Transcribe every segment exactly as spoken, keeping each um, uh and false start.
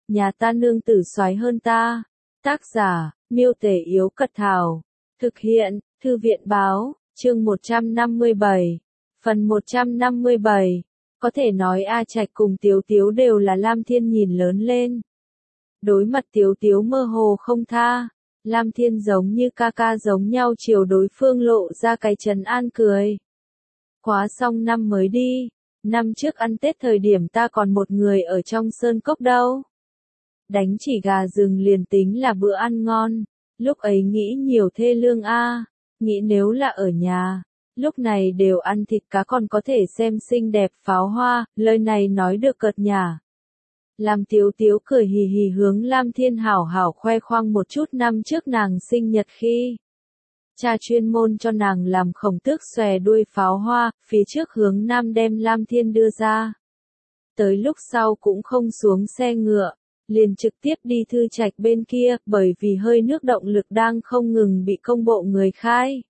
nhà ta nương tử soái hơn ta. Tác giả, Miêu Tể Yếu Cật Thảo. Thực hiện, Thư viện Báo, chương một trăm năm mươi bảy. Phần một trăm năm mươi bảy. Có thể nói A Trạch cùng Tiếu Tiếu đều là Lam Thiên nhìn lớn lên. Đối mặt Tiếu Tiếu mơ hồ không tha, Lam Thiên giống như ca ca giống nhau chiều đối phương lộ ra cái trấn an cười. Quá xong năm mới đi, năm trước ăn Tết thời điểm ta còn một người ở trong sơn cốc đâu. Đánh chỉ gà rừng liền tính là bữa ăn ngon, lúc ấy nghĩ nhiều thê lương a, nghĩ nếu là ở nhà, lúc này đều ăn thịt cá còn có thể xem xinh đẹp pháo hoa, lời này nói được cợt nhả. Lam Tiếu Tiếu cười hì hì hướng Lam Thiên hảo hảo khoe khoang một chút năm trước nàng sinh nhật khi cha chuyên môn cho nàng làm khổng tước xòe đuôi pháo hoa, phía trước hướng nam đem Lam Thiên đưa ra. Tới lúc sau cũng không xuống xe ngựa, liền trực tiếp đi thư trạch bên kia, bởi vì hơi nước động lực đang không ngừng bị công bộ người khai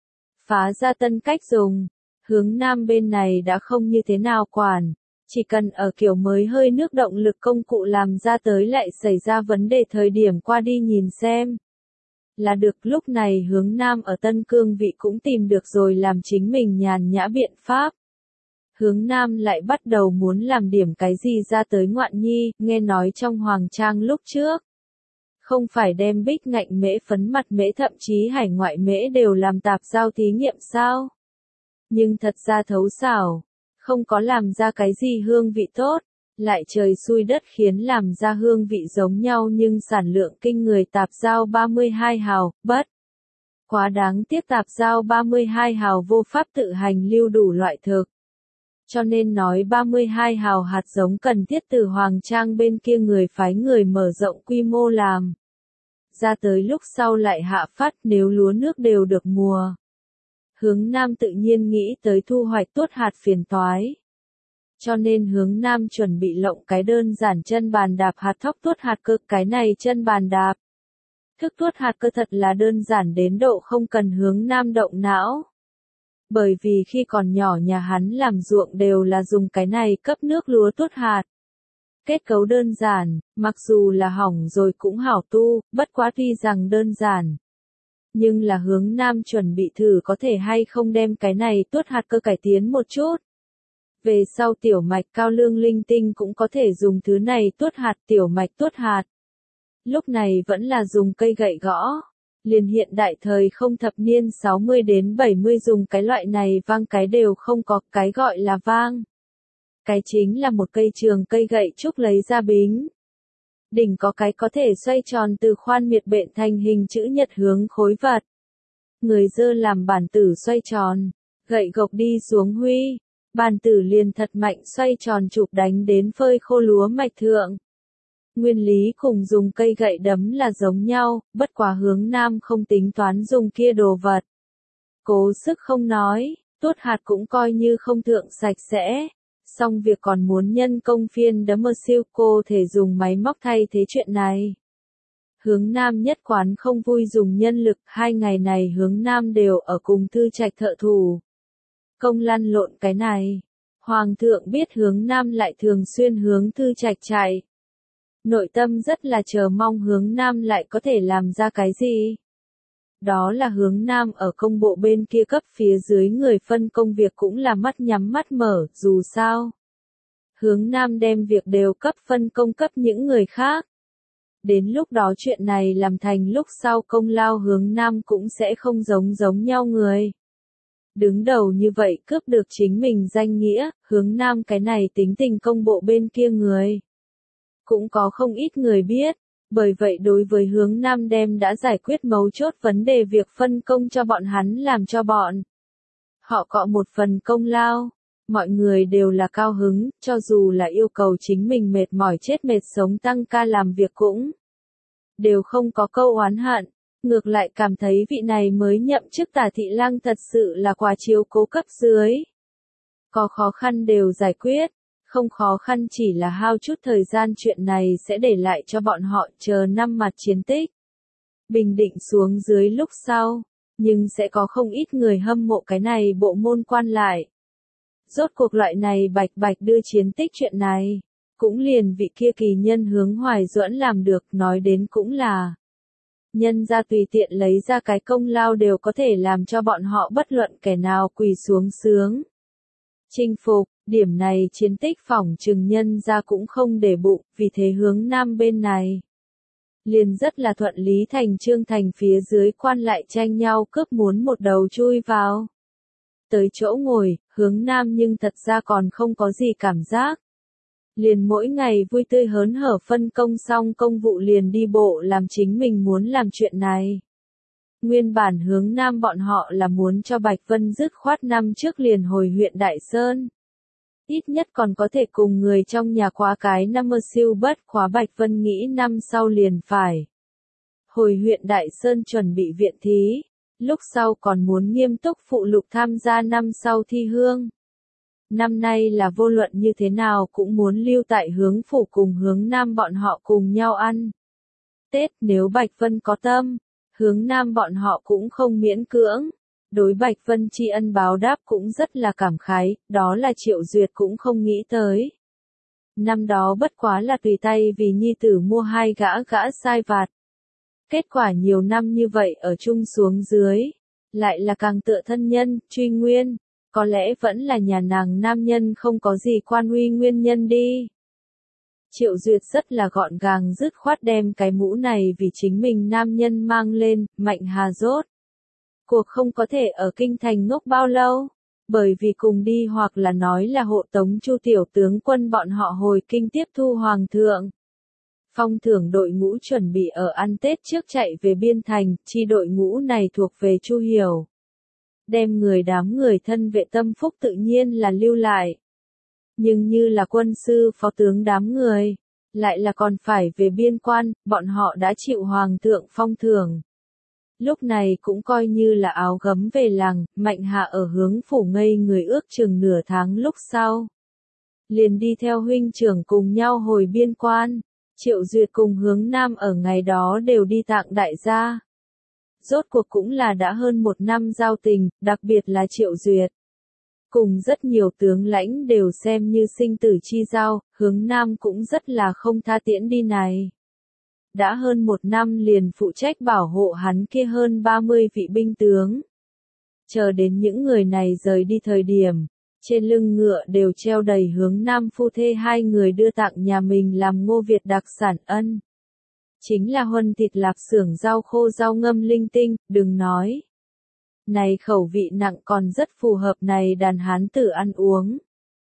phá ra tân cách dùng. Hướng nam bên này đã không như thế nào quản, chỉ cần ở kiểu mới hơi nước động lực công cụ làm ra tới lại xảy ra vấn đề thời điểm qua đi nhìn xem là được. Lúc này hướng nam ở tân cương vị cũng tìm được rồi làm chính mình nhàn nhã biện pháp. Hướng nam lại bắt đầu muốn làm điểm cái gì ra tới ngoạn nhi, nghe nói trong hoàng trang lúc trước. Không phải đem bích ngạnh mễ phấn mặt mễ thậm chí hải ngoại mễ đều làm tạp giao thí nghiệm sao? Nhưng thật ra thấu xảo, không có làm ra cái gì hương vị tốt, lại trời xui đất khiến làm ra hương vị giống nhau nhưng sản lượng kinh người tạp giao ba mươi hai hào, bất. Quá đáng tiếc tạp giao ba mươi hai hào vô pháp tự hành lưu đủ loại thực. Cho nên nói ba mươi hai hào hạt giống cần thiết từ hoàng trang bên kia người phái người mở rộng quy mô làm. Ra tới lúc sau lại hạ phát nếu lúa nước đều được mùa. Hướng nam tự nhiên nghĩ tới thu hoạch tốt hạt phiền toái. Cho nên hướng nam chuẩn bị lộng cái đơn giản chân bàn đạp hạt thóc tuốt hạt cơ. Cái này chân bàn đạp thức tuốt hạt cơ thật là đơn giản đến độ không cần hướng nam động não. Bởi vì khi còn nhỏ nhà hắn làm ruộng đều là dùng cái này cấp nước lúa tuốt hạt. Kết cấu đơn giản, mặc dù là hỏng rồi cũng hảo tu, bất quá tuy rằng đơn giản. Nhưng là hướng nam chuẩn bị thử có thể hay không đem cái này tuốt hạt cơ cải tiến một chút. Về sau tiểu mạch cao lương linh tinh cũng có thể dùng thứ này tuốt hạt tiểu mạch tuốt hạt. Lúc này vẫn là dùng cây gậy gõ. Liền hiện đại thời không thập niên sáu mươi đến bảy mươi dùng cái loại này vang cái đều không có, cái gọi là vang. Cái chính là một cây trường cây gậy trúc lấy ra bính. Đỉnh có cái có thể xoay tròn từ khoan miệt bện thành hình chữ nhật hướng khối vật. Người dơ làm bản tử xoay tròn, gậy gộc đi xuống huy, bản tử liền thật mạnh xoay tròn chụp đánh đến phơi khô lúa mạch thượng. Nguyên lý cùng dùng cây gậy đấm là giống nhau, bất quá hướng nam không tính toán dùng kia đồ vật. Cố sức không nói, tuốt hạt cũng coi như không thượng sạch sẽ. Xong việc còn muốn nhân công phiên đấm mơ siêu cô thể dùng máy móc thay thế chuyện này. Hướng nam nhất quán không vui dùng nhân lực, hai ngày này hướng nam đều ở cùng thư trạch thợ thủ. Công lăn lộn cái này. Hoàng thượng biết hướng nam lại thường xuyên hướng thư trạch chạy. Nội tâm rất là chờ mong hướng nam lại có thể làm ra cái gì. Đó là hướng nam ở công bộ bên kia cấp phía dưới người phân công việc cũng là mắt nhắm mắt mở, dù sao. Hướng nam đem việc đều cấp phân công cấp những người khác. Đến lúc đó chuyện này làm thành lúc sau công lao hướng nam cũng sẽ không giống giống nhau người. Đứng đầu như vậy cướp được chính mình danh nghĩa, hướng nam cái này tính tình công bộ bên kia người. Cũng có không ít người biết. Bởi vậy đối với hướng nam đem đã giải quyết mấu chốt vấn đề việc phân công cho bọn hắn làm cho bọn. Họ cọ một phần công lao. Mọi người đều là cao hứng, cho dù là yêu cầu chính mình mệt mỏi chết mệt sống tăng ca làm việc cũng. Đều không có câu oán hận. Ngược lại cảm thấy vị này mới nhậm chức Tả thị lang thật sự là quá chiếu cố cấp dưới. Có khó khăn đều giải quyết. Không khó khăn chỉ là hao chút thời gian chuyện này sẽ để lại cho bọn họ chờ năm mặt chiến tích. Bình định xuống dưới lúc sau, nhưng sẽ có không ít người hâm mộ cái này bộ môn quan lại. Rốt cuộc loại này bạch bạch đưa chiến tích chuyện này, Cũng liền vị kia kỳ nhân Hướng Hoài Duẫn làm được, nói đến cũng là. Nhân ra tùy tiện lấy ra cái công lao đều có thể làm cho bọn họ bất luận kẻ nào quỳ xuống sướng. Chinh phục, điểm này chiến tích phỏng chừng nhân ra cũng không để bụng, vì thế Hướng Nam bên này. Liền rất là thuận lý thành trương thành phía dưới quan lại tranh nhau cướp muốn một đầu chui vào. Tới chỗ ngồi, Hướng Nam nhưng thật ra còn không có gì cảm giác. Liền mỗi ngày vui tươi hớn hở phân công xong công vụ liền đi bộ làm chính mình muốn làm chuyện này. Nguyên bản Hướng Nam bọn họ là muốn cho Bạch Vân dứt khoát năm trước liền hồi huyện Đại Sơn. Ít nhất còn có thể cùng người trong nhà quá cái năm mơ siêu bất khóa Bạch Vân nghĩ năm sau liền phải. Hồi huyện Đại Sơn chuẩn bị viện thí, lúc sau còn muốn nghiêm túc phụ lục tham gia năm sau thi hương. Năm nay là vô luận như thế nào cũng muốn lưu tại Hướng phủ cùng Hướng Nam bọn họ cùng nhau ăn Tết, nếu Bạch Vân có tâm, Hướng Nam bọn họ cũng không miễn cưỡng. Đối Bạch Vân tri ân báo đáp cũng rất là cảm khái, đó là Triệu Duyệt cũng không nghĩ tới. Năm đó bất quá là tùy tay vì nhi tử mua hai gã gã sai vặt. Kết quả nhiều năm như vậy ở chung xuống dưới, lại là càng tựa thân nhân, truy nguyên, có lẽ vẫn là nhà nàng nam nhân không có gì quan uy nguyên nhân đi. Triệu Duyệt rất là gọn gàng dứt khoát đem cái mũ này vì chính mình nam nhân mang lên, Mạnh Hà rốt. Cuộc không có thể ở kinh thành ngốc bao lâu, bởi vì cùng đi hoặc là nói là hộ tống Chu tiểu tướng quân bọn họ hồi kinh tiếp thu hoàng thượng. Phong thưởng đội ngũ chuẩn bị ở ăn Tết trước chạy về biên thành, chi đội ngũ này thuộc về Chu Hiểu. Đem người đám người thân vệ tâm phúc tự nhiên là lưu lại. Nhưng như là quân sư phó tướng đám người, lại là còn phải về biên quan, bọn họ đã chịu hoàng thượng phong thưởng. Lúc này cũng coi như là áo gấm về làng, Mạnh Hạ ở Hướng phủ ngây người ước chừng nửa tháng lúc sau. Liền đi theo huynh trưởng cùng nhau hồi biên quan, Triệu Duyệt cùng Hướng Nam ở ngày đó đều đi tặng đại gia. Rốt cuộc cũng là đã hơn một năm giao tình, đặc biệt là Triệu Duyệt. Cùng rất nhiều tướng lãnh đều xem như sinh tử chi giao, Hướng Nam cũng rất là không tha tiễn đi này. Đã hơn một năm liền phụ trách bảo hộ hắn kia hơn ba mươi vị binh tướng. Chờ đến những người này rời đi thời điểm, trên lưng ngựa đều treo đầy Hướng Nam phu thê hai người đưa tặng nhà mình làm Ngô Việt đặc sản ân. Chính là huân thịt lạp xưởng rau khô rau ngâm linh tinh, đừng nói. Này khẩu vị nặng còn rất phù hợp này đàn hán tử ăn uống.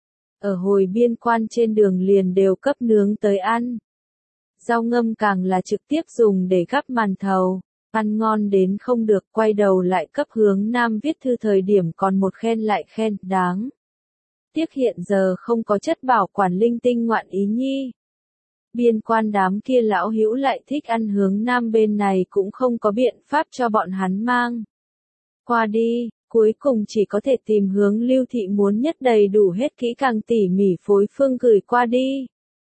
Ở hồi biên quan trên đường liền đều cấp nướng tới ăn. Rau ngâm càng là trực tiếp dùng để gắp màn thầu, ăn ngon đến không được, quay đầu lại cấp Hướng Nam viết thư thời điểm còn một khen lại khen, đáng. Tiếc hiện giờ không có chất bảo quản linh tinh ngoạn ý nhi. Biên quan đám kia lão hữu lại thích ăn Hướng Nam bên này cũng không có biện pháp cho bọn hắn mang qua đi, cuối cùng chỉ có thể tìm Hướng Lưu Thị muốn nhất đầy đủ hết kỹ càng tỉ mỉ phối phương gửi qua đi.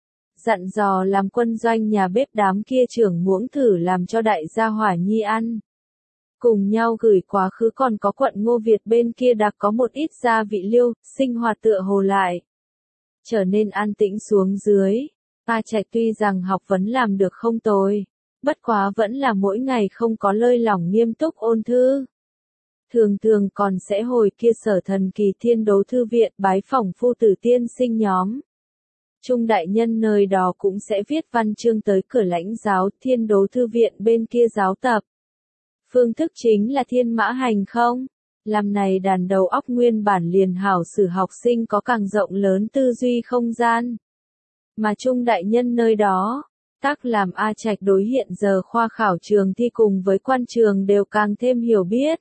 Dặn dò làm quân doanh nhà bếp đám kia trưởng muỗng thử làm cho đại gia hỏa nhi ăn. Cùng nhau gửi quá khứ còn có quận Ngô Việt bên kia đặc có một ít gia vị liêu, sinh hoạt tựa hồ lại. Trở nên an tĩnh xuống dưới. A Trạch tuy rằng học vấn làm được không tồi, bất quá vẫn là mỗi ngày không có lơi lỏng nghiêm túc ôn thư. Thường thường còn sẽ hồi kia Sở Thần Kỳ Thiên Đấu Thư Viện bái phỏng phu tử tiên sinh nhóm. Trung đại nhân nơi đó cũng sẽ viết văn chương tới cửa lãnh giáo Thiên Đấu Thư Viện bên kia giáo tập. Phương thức chính là thiên mã hành không? Làm này đàn đầu óc nguyên bản liền hảo sử học sinh có càng rộng lớn tư duy không gian. Mà Trung đại nhân nơi đó, tác làm A Trạch đối hiện giờ khoa khảo trường thi cùng với quan trường đều càng thêm hiểu biết.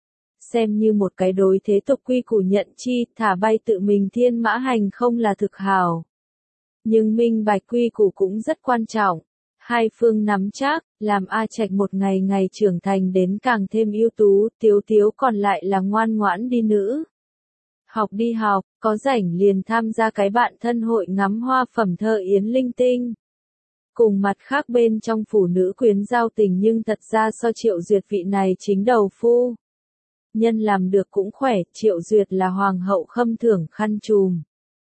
Xem như một cái đối thế tục quy củ nhận chi, thả bay tự mình thiên mã hành không là thực hảo. Nhưng minh bạch quy củ cũng rất quan trọng. Hai phương nắm chắc, làm A Trạch một ngày ngày trưởng thành đến càng thêm ưu tú, Tiếu Tiếu còn lại là ngoan ngoãn đi nữ. Học đi học, có rảnh liền tham gia cái bạn thân hội ngắm hoa phẩm thơ yến linh tinh. Cùng mặt khác bên trong phụ nữ quyến giao tình nhưng thật ra so Triệu Duyệt vị này chính đầu phu. Nhân làm được cũng khỏe, Triệu Duyệt là hoàng hậu khâm thưởng khăn trùm.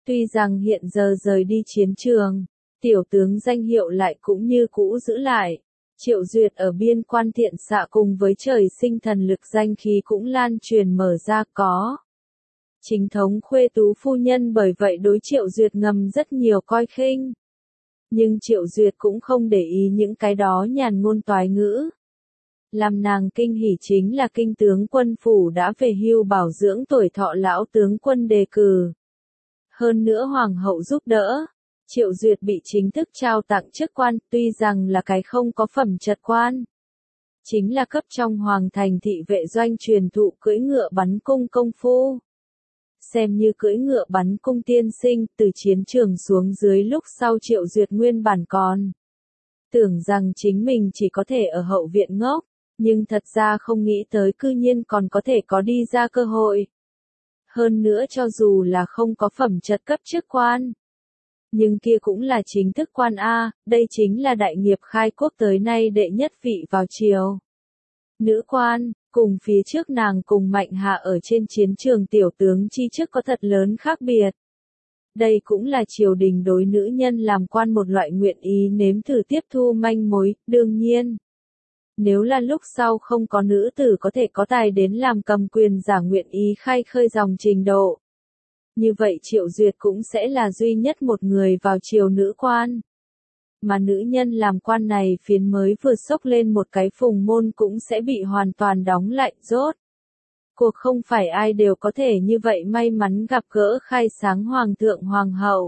Tuy rằng hiện giờ rời đi chiến trường, tiểu tướng danh hiệu lại cũng như cũ giữ lại. Triệu Duyệt ở biên quan thiện xạ cùng với trời sinh thần lực danh khí cũng lan truyền mở ra có. Chính thống khuê tú phu nhân bởi vậy đối Triệu Duyệt ngầm rất nhiều coi khinh. Nhưng Triệu Duyệt cũng không để ý những cái đó nhàn ngôn toái ngữ. Làm nàng kinh hỉ chính là kinh tướng quân phủ đã về hưu bảo dưỡng tuổi thọ lão tướng quân đề cử. Hơn nữa hoàng hậu giúp đỡ. Triệu Duyệt bị chính thức trao tặng chức quan, tuy rằng là cái không có phẩm chất quan. Chính là cấp trong hoàng thành thị vệ doanh truyền thụ cưỡi ngựa bắn cung công phu. Xem như cưỡi ngựa bắn cung tiên sinh, từ chiến trường xuống dưới lúc sau Triệu Duyệt nguyên bản còn. Tưởng rằng chính mình chỉ có thể ở hậu viện ngốc, nhưng thật ra không nghĩ tới cư nhiên còn có thể có đi ra cơ hội. Hơn nữa cho dù là không có phẩm chất cấp chức quan. Nhưng kia cũng là chính thức quan A, đây chính là đại nghiệp khai quốc tới nay đệ nhất vị vào triều. Nữ quan, cùng phía trước nàng cùng Mạnh Hạ ở trên chiến trường tiểu tướng chi chức có thật lớn khác biệt. Đây cũng là triều đình đối nữ nhân làm quan một loại nguyện ý nếm thử tiếp thu manh mối, đương nhiên. Nếu là lúc sau không có nữ tử có thể có tài đến làm cầm quyền giả nguyện ý khai khơi dòng trình độ. Như vậy Triệu Duyệt cũng sẽ là duy nhất một người vào triều nữ quan. Mà nữ nhân làm quan này phiến mới vừa sốc lên một cái phùng môn cũng sẽ bị hoàn toàn đóng lại rốt. Cuộc không phải ai đều có thể như vậy may mắn gặp gỡ khai sáng hoàng thượng hoàng hậu.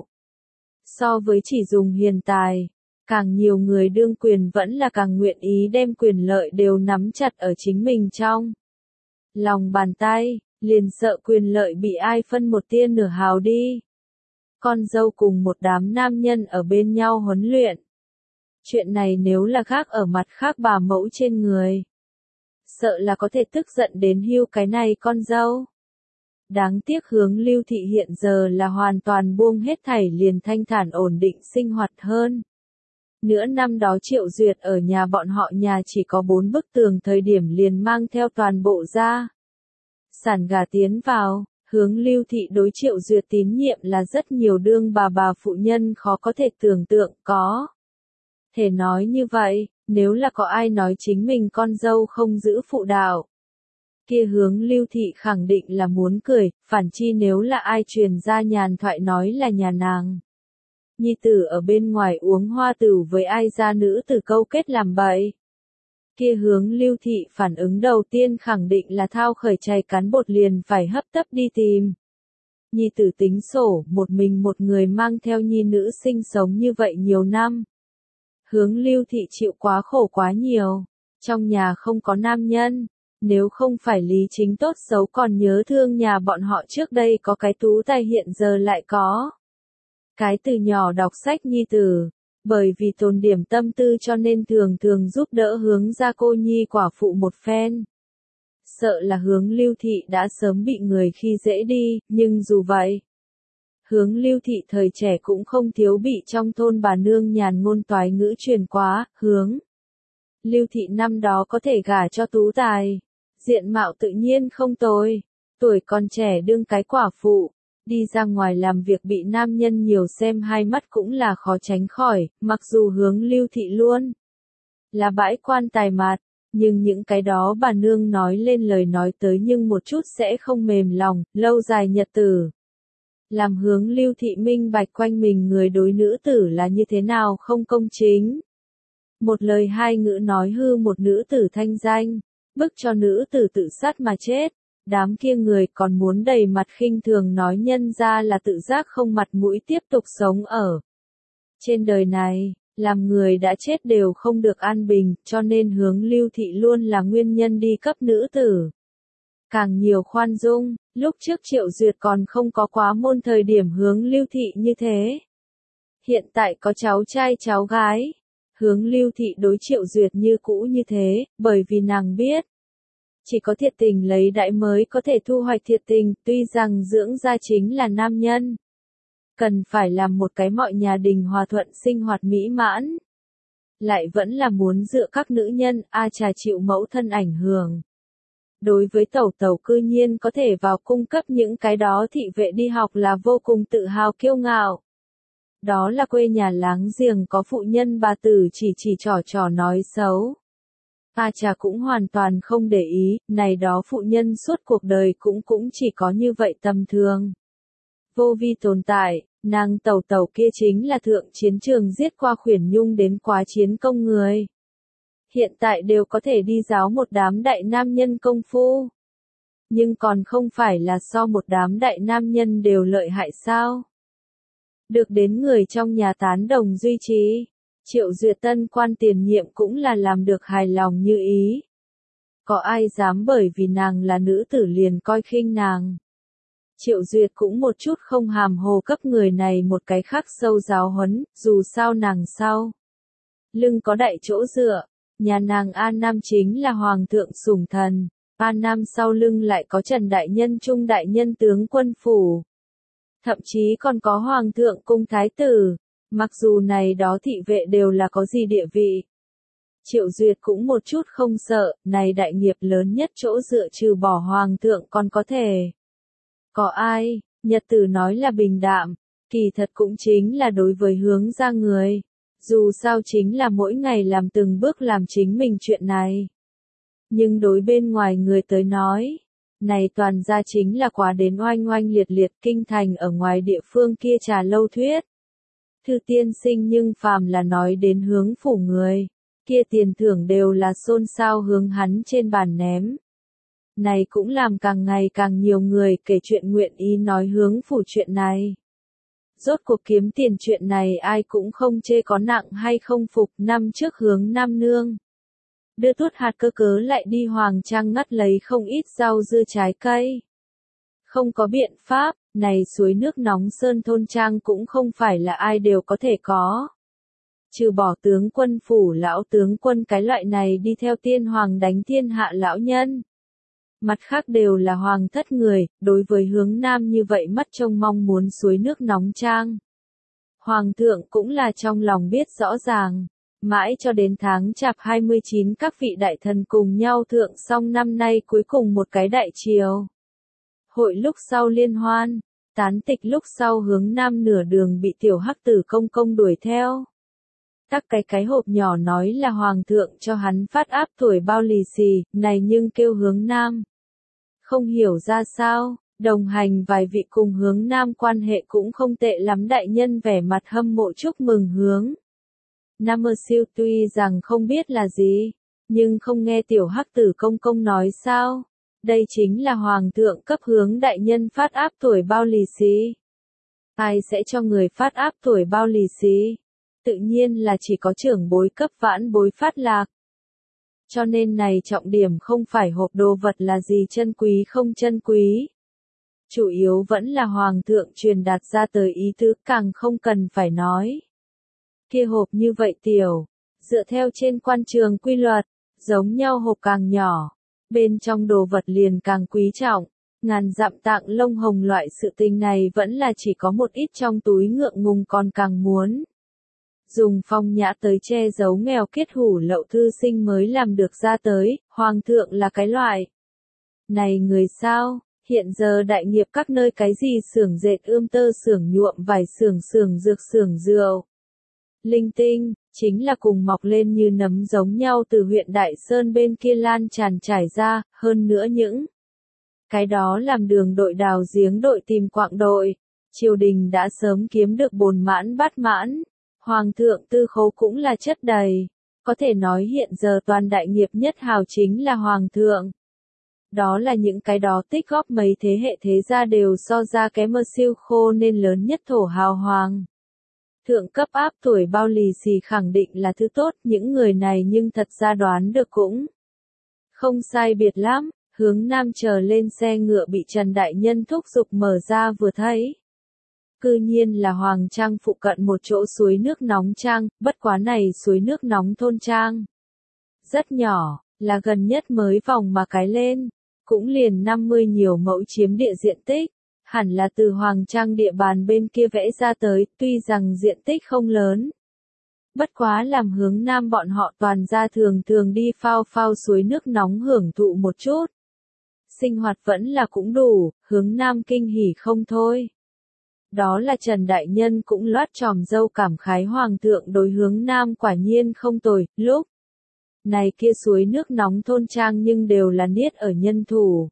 So với chỉ dùng hiền tài, càng nhiều người đương quyền vẫn là càng nguyện ý đem quyền lợi đều nắm chặt ở chính mình trong lòng bàn tay. Liền sợ quyền lợi bị ai phân một tia nửa hào đi. Con dâu cùng một đám nam nhân ở bên nhau huấn luyện. Chuyện này nếu là khác ở mặt khác bà mẫu trên người. Sợ là có thể tức giận đến hưu cái này con dâu. Đáng tiếc Hướng Lưu Thị hiện giờ là hoàn toàn buông hết thảy liền thanh thản ổn định sinh hoạt hơn. Nữa năm đó Triệu Duyệt ở nhà bọn họ nhà chỉ có bốn bức tường thời điểm liền mang theo toàn bộ ra. Sản gà tiến vào, Hướng Lưu Thị đối Triệu Duyệt tín nhiệm là rất nhiều đương bà bà phụ nhân khó có thể tưởng tượng có. Thể nói như vậy, nếu là có ai nói chính mình con dâu không giữ phụ đạo. Kia Hướng Lưu Thị khẳng định là muốn cười, phản chi nếu là ai truyền ra nhàn thoại nói là nhà nàng. Nhi tử ở bên ngoài uống hoa tử với ai gia nữ tử câu kết làm bậy. Kia Hướng Lưu Thị phản ứng đầu tiên khẳng định là thao khởi chày cán bột liền phải hấp tấp đi tìm. Nhi tử tính sổ, một mình một người mang theo nhi nữ sinh sống như vậy nhiều năm. Hướng Lưu Thị chịu quá khổ quá nhiều, trong nhà không có nam nhân, nếu không phải lý chính tốt xấu còn nhớ thương nhà bọn họ trước đây có cái tú tài hiện giờ lại có. Cái từ nhỏ đọc sách nhi tử. Bởi vì tồn điểm tâm tư cho nên thường thường giúp đỡ Hướng gia cô nhi quả phụ một phen. Sợ là Hướng Lưu Thị đã sớm bị người khi dễ đi, nhưng dù vậy. Hướng Lưu Thị thời trẻ cũng không thiếu bị trong thôn bà nương nhàn ngôn toái ngữ truyền quá, Hướng. Lưu Thị năm đó có thể gả cho tú tài. Diện mạo tự nhiên không tồi. Tuổi còn trẻ đương cái quả phụ. Đi ra ngoài làm việc bị nam nhân nhiều xem hai mắt cũng là khó tránh khỏi, mặc dù Hướng Lưu Thị luôn là bãi quan tài mặt, nhưng những cái đó bà nương nói lên lời nói tới nhưng một chút sẽ không mềm lòng, lâu dài nhật tử. Làm Hướng Lưu Thị minh bạch quanh mình người đối nữ tử là như thế nào không công chính. Một lời hai ngữ nói hư một nữ tử thanh danh, bức cho nữ tử tự sát mà chết. Đám kia người còn muốn đầy mặt khinh thường nói nhân ra là tự giác không mặt mũi tiếp tục sống ở. Trên đời này, làm người đã chết đều không được an bình, cho nên Hướng Lưu Thị luôn là nguyên nhân đi cấp nữ tử. Càng nhiều khoan dung, lúc trước Triệu Duyệt còn không có quá môn thời điểm Hướng Lưu Thị như thế. Hiện tại có cháu trai cháu gái, Hướng Lưu Thị đối Triệu Duyệt như cũ như thế, bởi vì nàng biết. Chỉ có thiệt tình lấy đãi mới có thể thu hoạch thiệt tình, tuy rằng dưỡng ra chính là nam nhân. Cần phải làm một cái mọi nhà đình hòa thuận sinh hoạt mỹ mãn. Lại vẫn là muốn dựa các nữ nhân, a trà chịu mẫu thân ảnh hưởng. Đối với tẩu tẩu cư nhiên có thể vào cung cấp những cái đó thị vệ đi học là vô cùng tự hào kiêu ngạo. Đó là quê nhà láng giềng có phụ nhân bà tử chỉ chỉ trò trò nói xấu. A Trà cũng hoàn toàn không để ý, này đó phụ nhân suốt cuộc đời cũng cũng chỉ có như vậy tầm thường. Vô vi tồn tại, nàng tẩu tẩu kia chính là thượng chiến trường giết qua khuyển nhung đến quá chiến công người. Hiện tại đều có thể đi giáo một đám đại nam nhân công phu. Nhưng còn không phải là so một đám đại nam nhân đều lợi hại sao? Được đến người trong nhà tán đồng duy trì. Triệu Duyệt tân quan tiền nhiệm cũng là làm được hài lòng như ý. Có ai dám bởi vì nàng là nữ tử liền coi khinh nàng. Triệu Duyệt cũng một chút không hàm hồ cấp người này một cái khắc sâu giáo huấn, dù sao nàng sau. Lưng có đại chỗ dựa, nhà nàng A Nam chính là hoàng thượng sủng thần, A Nam sau lưng lại có Trần Đại Nhân Trung Đại Nhân tướng quân phủ. Thậm chí còn có hoàng thượng cung thái tử. Mặc dù này đó thị vệ đều là có gì địa vị. Triệu Duyệt cũng một chút không sợ, này đại nghiệp lớn nhất chỗ dựa trừ bỏ hoàng thượng còn có thể. Có ai, nhật tử nói là bình đạm, kỳ thật cũng chính là đối với hướng ra người. Dù sao chính là mỗi ngày làm từng bước làm chính mình chuyện này. Nhưng đối bên ngoài người tới nói, này toàn ra chính là quá đến oanh oanh liệt liệt kinh thành ở ngoài địa phương kia trà lâu thuyết. Thư tiên sinh nhưng phàm là nói đến hướng phủ người, kia tiền thưởng đều là xôn xao hướng hắn trên bàn ném. Này cũng làm càng ngày càng nhiều người kể chuyện nguyện ý nói hướng phủ chuyện này. Rốt cuộc kiếm tiền chuyện này ai cũng không chê có nặng hay không phục. Năm trước hướng Nam Nương đưa tuốt hạt cơ cớ lại đi Hoàng Trang ngắt lấy không ít rau dưa trái cây. Không có biện pháp, này suối nước nóng Sơn Thôn Trang cũng không phải là ai đều có thể có. Trừ bỏ tướng quân phủ lão tướng quân cái loại này đi theo tiên hoàng đánh thiên hạ lão nhân. Mặt khác đều là hoàng thất người, đối với hướng Nam như vậy mắt trông mong muốn suối nước nóng Trang. Hoàng thượng cũng là trong lòng biết rõ ràng. Mãi cho đến tháng chạp hai mươi chín các vị đại thần cùng nhau thượng xong năm nay cuối cùng một cái đại triều. Hội lúc sau liên hoan, tán tịch lúc sau hướng Nam nửa đường bị tiểu hắc tử công công đuổi theo. Tắc cái cái hộp nhỏ nói là hoàng thượng cho hắn phát áp tuổi bao lì xì, này nhưng kêu hướng Nam. Không hiểu ra sao, đồng hành vài vị cùng hướng Nam quan hệ cũng không tệ lắm đại nhân vẻ mặt hâm mộ chúc mừng hướng. Nam mơ siêu tuy rằng không biết là gì, nhưng không nghe tiểu hắc tử công công nói sao. Đây chính là hoàng thượng cấp hướng đại nhân phát áp tuổi bao lì xì. Ai sẽ cho người phát áp tuổi bao lì xì? Tự nhiên là chỉ có trưởng bối cấp vãn bối phát lạc. Cho nên này trọng điểm không phải hộp đồ vật là gì chân quý không chân quý. Chủ yếu vẫn là hoàng thượng truyền đạt ra tới ý tứ càng không cần phải nói. Kia hộp như vậy tiểu, dựa theo trên quan trường quy luật, giống nhau hộp càng nhỏ, bên trong đồ vật liền càng quý trọng. Ngàn dặm tạng lông hồng loại sự tình này vẫn là chỉ có một ít trong túi ngượng ngùng còn càng muốn. Dùng phong nhã tới che giấu nghèo kết hủ lậu thư sinh mới làm được ra tới, hoàng thượng là cái loại. Này người sao, hiện giờ đại nghiệp các nơi cái gì xưởng dệt ươm tơ xưởng nhuộm vải xưởng xưởng dược xưởng rượu. Linh tinh, chính là cùng mọc lên như nấm giống nhau từ huyện Đại Sơn bên kia lan tràn trải ra, hơn nữa những cái đó làm đường đội đào giếng đội tìm quạng đội. Triều đình đã sớm kiếm được bồn mãn bát mãn. Hoàng thượng tư khố cũng là chất đầy. Có thể nói hiện giờ toàn đại nghiệp nhất hào chính là hoàng thượng. Đó là những cái đó tích góp mấy thế hệ thế gia đều so ra cái mơ siêu khô nên lớn nhất thổ hào hoàng. Thượng cấp áp tuổi bao lì xì khẳng định là thứ tốt, những người này nhưng thật ra đoán được cũng không sai biệt lắm. Hướng Nam chờ lên xe ngựa bị Trần Đại Nhân thúc giục mở ra vừa thấy. Cư nhiên là Hoàng Trang phụ cận một chỗ suối nước nóng Trang, bất quá này suối nước nóng thôn Trang. Rất nhỏ, là gần nhất mới vòng mà cái lên, cũng liền năm mươi nhiều mẫu chiếm địa diện tích, hẳn là từ Hoàng Trang địa bàn bên kia vẽ ra tới, tuy rằng diện tích không lớn. Bất quá làm hướng Nam bọn họ toàn ra thường thường đi phao phao suối nước nóng hưởng thụ một chút. sinh hoạt vẫn là cũng đủ, hướng Nam kinh hỉ không thôi. Đó là Trần Đại Nhân cũng loát tròm dâu cảm khái Hoàng thượng đối hướng Nam quả nhiên không tồi, lúc này kia suối nước nóng thôn trang nhưng đều là niết ở nhân thủ.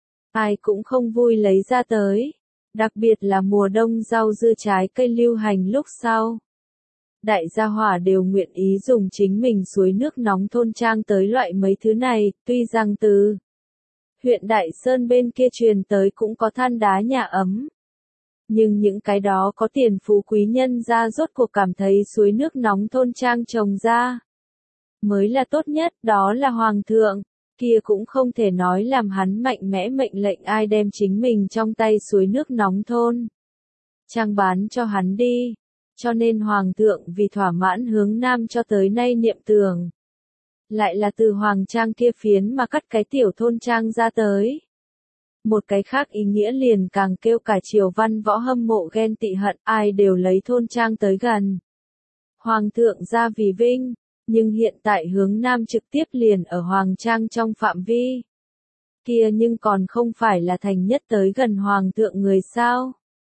Ai cũng không vui lấy ra tới, đặc biệt là mùa đông rau dưa trái cây lưu hành lúc sau. Đại gia hỏa đều nguyện ý dùng chính mình suối nước nóng thôn trang tới loại mấy thứ này, tuy rằng từ huyện Đại Sơn bên kia truyền tới cũng có than đá nhà ấm. Nhưng những cái đó có tiền phú quý nhân ra rốt cuộc cảm thấy suối nước nóng thôn trang trồng ra mới là tốt nhất, đó là Hoàng thượng, kia cũng không thể nói làm hắn mạnh mẽ mệnh lệnh ai đem chính mình trong tay suối nước nóng thôn trang bán cho hắn đi. Cho nên Hoàng thượng vì thỏa mãn hướng Nam cho tới nay niệm tưởng. Lại là từ Hoàng trang kia phiến mà cắt cái tiểu thôn trang ra tới. Một cái khác ý nghĩa liền càng kêu cả triều văn võ hâm mộ ghen tị hận, ai đều lấy thôn trang tới gần. Hoàng thượng ra vì vinh, nhưng hiện tại hướng Nam trực tiếp liền ở Hoàng trang trong phạm vi. Kia nhưng còn không phải là thành nhất tới gần Hoàng thượng người sao.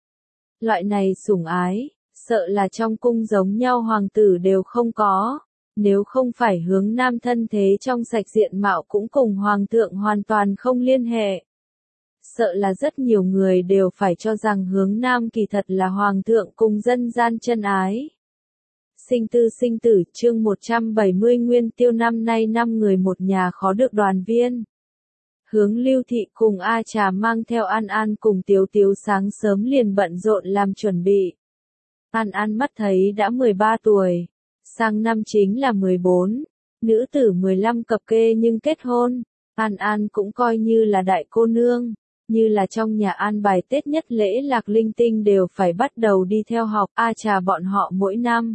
Loại này sủng ái, sợ là trong cung giống nhau hoàng tử đều không có. Nếu không phải hướng Nam thân thế trong sạch diện mạo cũng cùng Hoàng thượng hoàn toàn không liên hệ. Sợ là rất nhiều người đều phải cho rằng hướng Nam kỳ thật là Hoàng thượng cùng dân gian chân ái. Sinh tư sinh tử chương một trăm bảy mươi nguyên tiêu năm nay năm người một nhà khó được đoàn viên. Hướng Lưu Thị cùng A Trà mang theo An An cùng Tiếu Tiếu sáng sớm liền bận rộn làm chuẩn bị. An An mắt thấy đã mười ba tuổi, sang năm chính là mười bốn, nữ tử mười lăm cập kê nhưng kết hôn, An An cũng coi như là đại cô nương, như là trong nhà an bài Tết nhất lễ lạc linh tinh đều phải bắt đầu đi theo học, A Trà bọn họ mỗi năm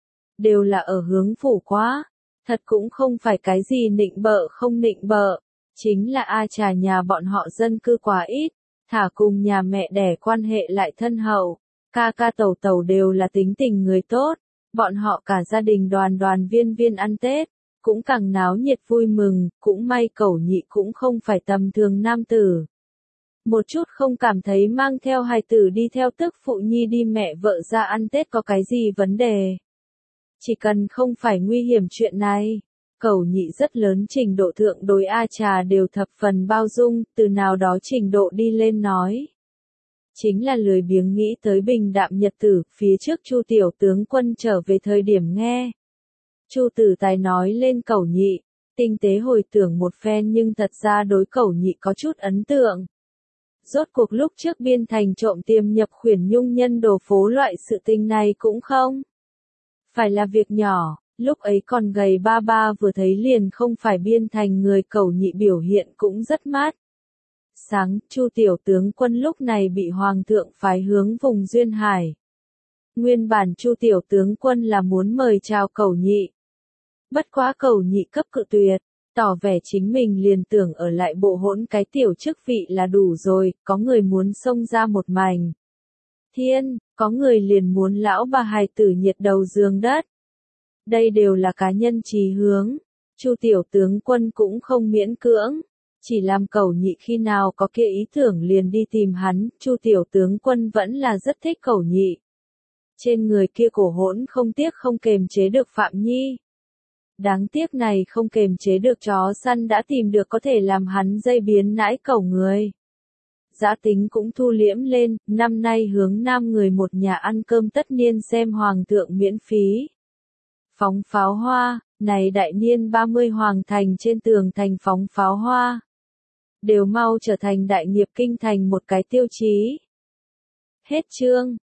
đều là ở hướng phủ quá, thật cũng không phải cái gì nịnh bợ không nịnh bợ, chính là A Trà nhà bọn họ dân cư quá ít, thả cùng nhà mẹ đẻ quan hệ lại thân hậu. Ca ca tẩu tẩu đều là tính tình người tốt, bọn họ cả gia đình đoàn đoàn viên viên ăn Tết, cũng càng náo nhiệt vui mừng, cũng may Cẩu Nhị cũng không phải tầm thường nam tử. Một chút không cảm thấy mang theo hài tử đi theo tức phụ nhi đi mẹ vợ ra ăn Tết có cái gì vấn đề. Chỉ cần không phải nguy hiểm chuyện này, Cẩu Nhị rất lớn trình độ thượng đối A Trà đều thập phần bao dung, từ nào đó trình độ đi lên nói. Chính là lười biếng nghĩ tới bình đạm nhật tử, phía trước Chu tiểu tướng quân trở về thời điểm nghe. Chu Tử Tài nói lên Cẩu Nhị, tinh tế hồi tưởng một phen nhưng thật ra đối Cẩu Nhị có chút ấn tượng. Rốt cuộc lúc trước biên thành trộm tiềm nhập khuyển nhung nhân đồ phố loại sự tình này cũng không phải là việc nhỏ, lúc ấy còn gầy ba ba vừa thấy liền không phải biên thành người. Cẩu Nhị biểu hiện cũng rất mát. Sáng, Chu tiểu tướng quân lúc này bị Hoàng thượng phái hướng vùng Duyên Hải. Nguyên bản Chu tiểu tướng quân là muốn mời chào Cẩu Nhị. Bất quá Cẩu Nhị cấp cự tuyệt, tỏ vẻ chính mình liền tưởng ở lại bộ hỗn cái tiểu chức vị là đủ rồi, có người muốn xông ra một mảnh thiên, có người liền muốn lão bà hài tử nhiệt đầu giường đất. Đây đều là cá nhân chí hướng, Chu tiểu tướng quân cũng không miễn cưỡng. Chỉ làm Cẩu Nhị khi nào có kia ý tưởng liền đi tìm hắn, Chu tiểu tướng quân vẫn là rất thích Cẩu Nhị. Trên người kia cổ hỗn không tiếc không kềm chế được Phạm Nhi. Đáng tiếc này không kềm chế được chó săn đã tìm được có thể làm hắn dây biến nãi cẩu người. Dã tính cũng thu liễm lên, năm nay hướng Nam người một nhà ăn cơm tất niên xem Hoàng thượng miễn phí. Phóng pháo hoa, này đại niên ba mươi Hoàng thành trên tường thành phóng pháo hoa. Đều mau trở thành đại nghiệp kinh thành một cái tiêu chí. Hết chương.